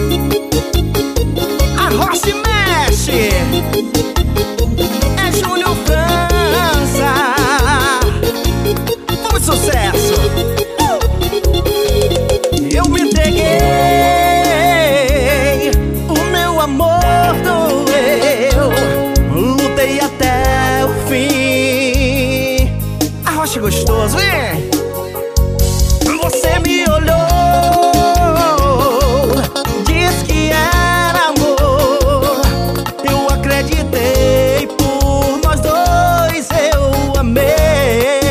Arrocha e mexe. É Júnior França. Muito sucesso. Eu me entreguei, o meu amor doeu, lutei até o fim. Arrocha gostoso, hein? Você me olhou, disse que era amor. Eu acreditei, por nós dois eu amei.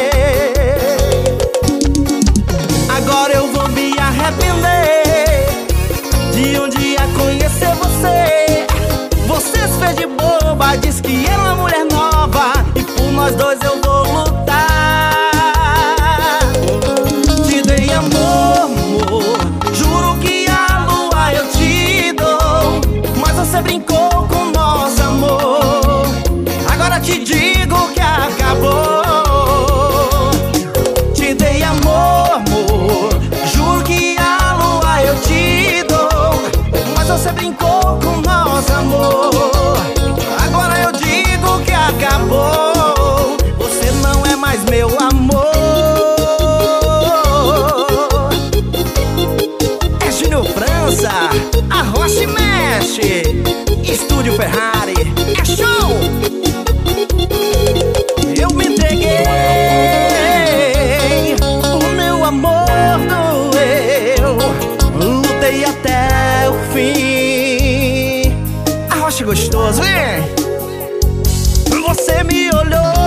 Agora eu vou me arrepender de um dia conhecer você. Você se fez de boba, disse que era uma mulher nova, e por nós dois eu vou lutar. Te dei amor, amor, juro que a lua eu te dou, mas você brincou com nosso amor. Agora te digo que acabou. Te dei amor, amor, juro que a lua eu te dou, mas você brincou com nosso amor. Agora eu digo que acabou. Você não é mais meu amor. É Júnior França, arrocha e mexe. Estúdio Ferrari, é show. Eu me entreguei, o meu amor doeu, lutei até o fim. Arrocha gostoso, hein? Você me olhou,